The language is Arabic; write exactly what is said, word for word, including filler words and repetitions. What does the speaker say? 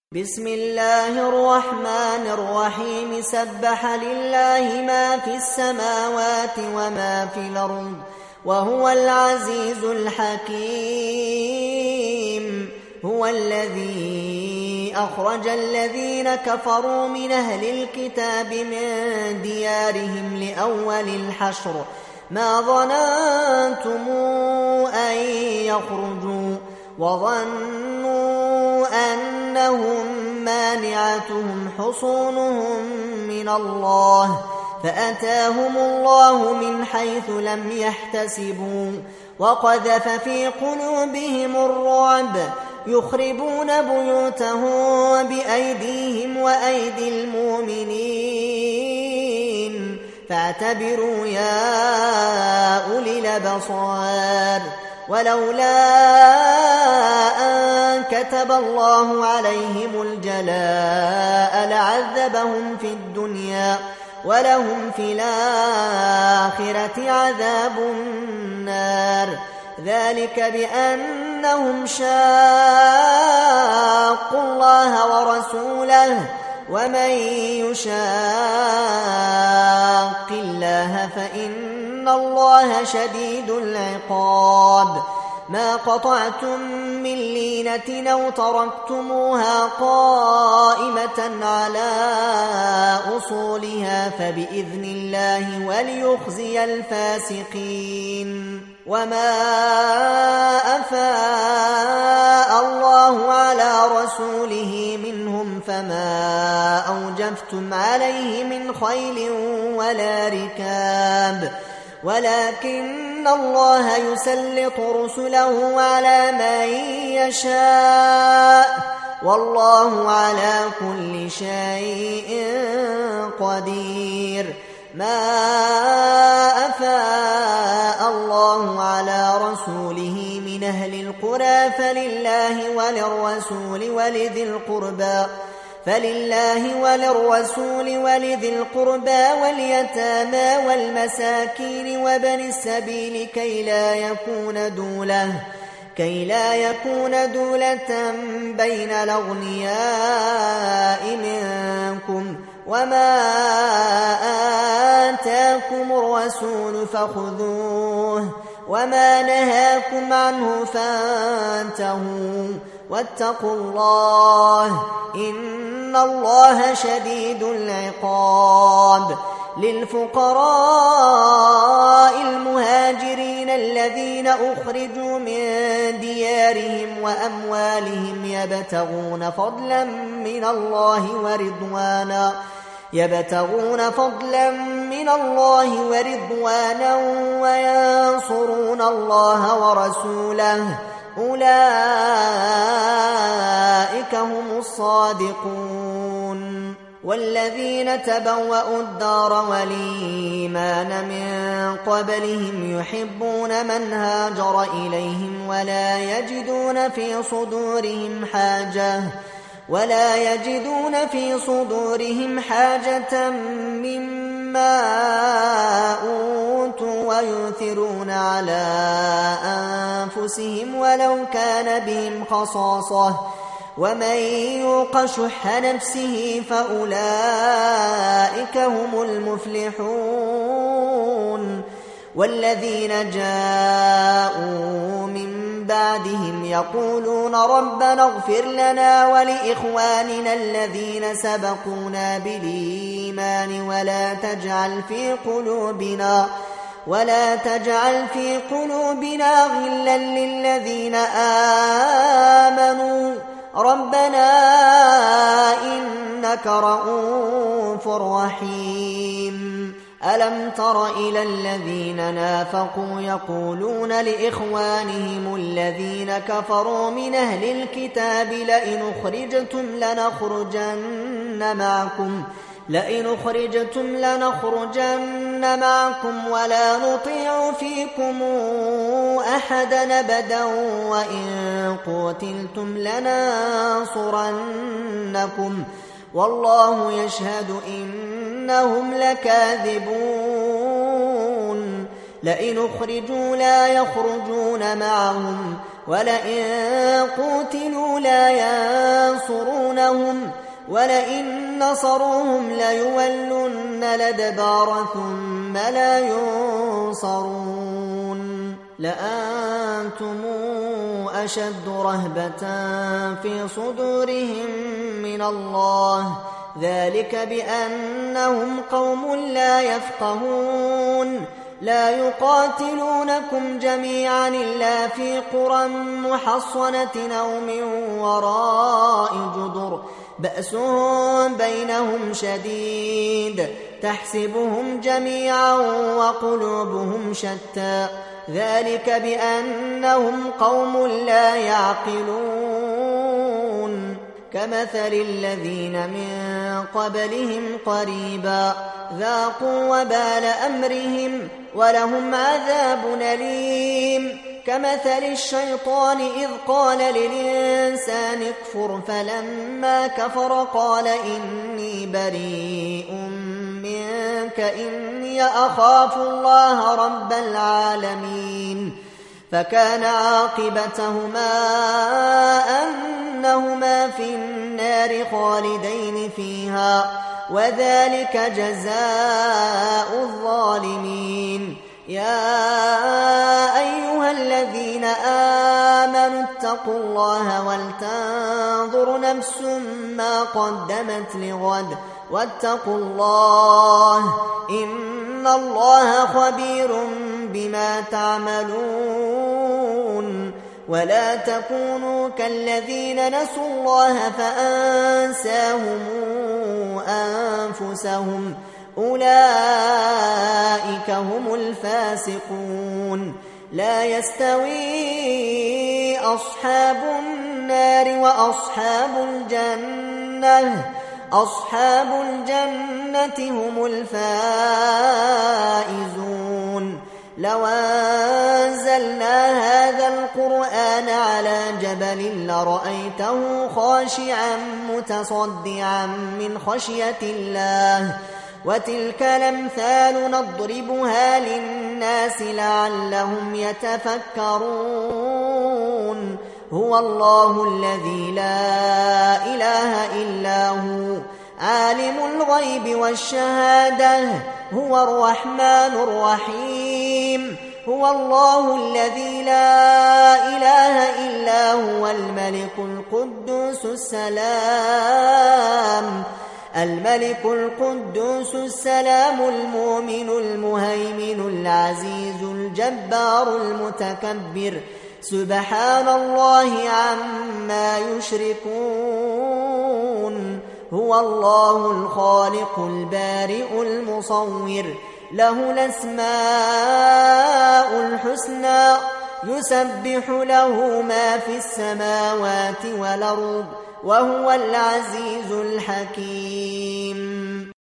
بسم الله الرحمن الرحيم سبح لله ما في السماوات وما في الأرض وهو العزيز الحكيم. هو الذي أخرج الذين كفروا من أهل الكتاب من ديارهم لأول الحشر ما ظننتم أن يخرجوا وظنوا أنهم مانعتهم حصونهم من الله فأتاهم الله من حيث لم يحتسبوا وقذف في قلوبهم الرعب يخربون بيوتهم بأيديهم وأيدي المؤمنين فاعتبروا يا أولي الأبصار. ولولا أن كتب الله عليهم الجلاء لعذبهم في الدنيا ولهم في الآخرة عذاب النار ذلك بأنهم شاقوا الله ورسوله ومن يشاق الله فإن الله شديد العقاب. ما قطعتم من لينة أو تركتموها قائمة على أصولها فبإذن الله وليخزي الفاسقين. وما أفاء الله على رسوله منهم فما أوجفتم عليه من خيل ولا ركاب ولكن الله يسلط رسله على من يشاء والله على كل شيء قدير. ما أفاء الله على رسوله من أهل القرى فلله وللرسول ولذي القربى فلله وللرسول ولذي القربى واليتامى والمساكين وابن السبيل كي لا يكون دولة كي لا يكون دولة بين الأغنياء منكم وما آتاكم الرسول فخذوه وما نهاكم عنه فانتهوا واتقوا الله إن الله شديد العقاب. للفقراء المهاجرين الذين أخرجوا من ديارهم وأموالهم يبتغون فضلا من الله ورضوانا يبتغون فضلا من الله ورضوانا وينصرون الله ورسوله أولئك هم الصادقون. والذين تبوأوا الدار والإيمان من قبلهم يحبون من هاجر إليهم ولا يجدون في صدورهم حاجة ولا يجدون في صدورهم حاجة مما أوتوا ويؤثرون على أنفسهم ولو كان بهم خصاصة ومن يوق شح نفسه فأولئك هم المفلحون. والذين جاءوا من بعدهم يقولون ربنا اغفر لنا ولإخواننا الذين سبقونا بالإيمان ولا تجعل في قلوبنا ولا تجعل في قلوبنا غلا للذين آمنوا ربنا إنك رؤوف رحيم. ألم تر إلى الذين نافقوا يقولون لإخوانهم الذين كفروا من أهل الكتاب لئن أخرجتم لنخرجن معكم لئن أخرجتم لنخرجن معكم ولا نطيع فيكم أحدا أبدا وإن قتلتم لننصرنكم والله يشهد إنهم لكاذبون. لئن أخرجوا لا يخرجون معهم ولئن قتلوا لا ينصرون ينصرونهم ولئن نصروهم ليولن الأدبار ثم لا ينصرون لأنتم أشد رهبة في صدورهم من الله ذلك بأنهم قوم لا يفقهون لا يقاتلونكم جميعا إلا في قرى محصنة أو من وراء جدر بأسهم بينهم شديد تحسبهم جميعا وقلوبهم شتى ذلك بأنهم قوم لا يعقلون كمثل الذين من قبلهم قريبا ذاقوا وبال أمرهم ولهم عذاب أليم كمثل الشيطان إذ قال للإنسان اكفر فلما كفر قال إني بريء منك إني أخاف الله رب العالمين فكان عاقبتهما أنهما في النار خالدين فيها وذلك جزاء الظالمين يا أيها الذين آمنوا اتقوا الله ولتنظر نفس ما قدمت لغد واتقوا الله إن الله خبير بما تعملون ولا تكونوا كالذين نسوا الله فأنساهم أنفسهم أولئك هم الفاسقون لا يستوي أصحاب النار وأصحاب الجنة أصحاب الجنة هم الفائزون لو أنزلنا هذا القرآن على جبل لرأيته خاشعا متصدعا من خشية الله وتلك الأمثال نضربها للناس لعلهم يتفكرون هو الله الذي لا إله إلا هو عالم الغيب والشهادة هو الرحمن الرحيم هو الله الذي لا إله إلا هو الملك القدوس السلام الملك القدوس السلام المؤمن المهيمن العزيز الجبار المتكبر سبحان الله عما يشركون هو الله الخالق البارئ المصور له الأسماء الحسنى يسبح له ما في السماوات والأرض وهو العزيز الحكيم.